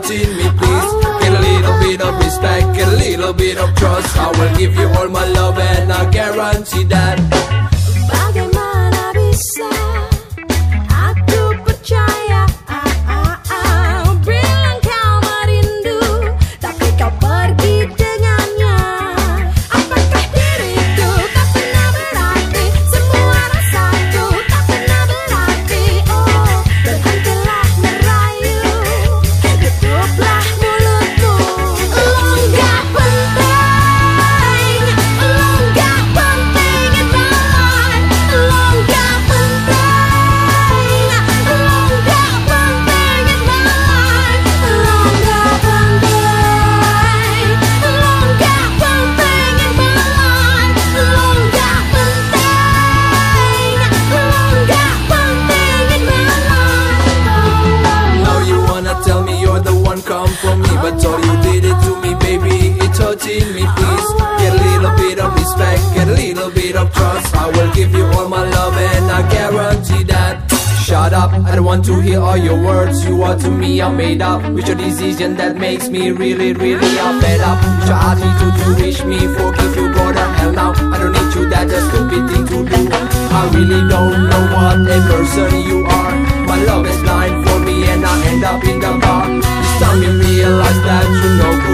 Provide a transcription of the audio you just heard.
hurting me, please. Get a little bit of respect, get a little bit of trust. I will give you all my love and I guarantee that. Bagaimana bisa aku percaya bilang kau merindu, tapi kau pergi dengannya. Apakah diriku tak pernah berarti? Semua rasaku tak pernah berarti. Oh, berhentilah merayu, tutuplah mulutmu. Lo nggak penting, lo nggak penting in my life. Lo nggak penting, lo nggak penting in my life. Lo nggak penting, lo nggak penting in my life. Lo nggak penting, lo nggak penting in my life. Now you wanna tell me you're the one, come for me, but all you did it to me, baby, it's hurting me, please. Get a little bit of respect, get a little bit of trust. I will give you all my love and I guarantee that. Shut up, I don't want to hear all your words. You are to me, I'm made up with your decision that makes me really, really fed up. You try to reach me, forgive you, go to hell now. I don't need you, that's a stupid thing to do. I really don't know what a person you are. My love is blind for me and I end up in the bar. This time you realize that you know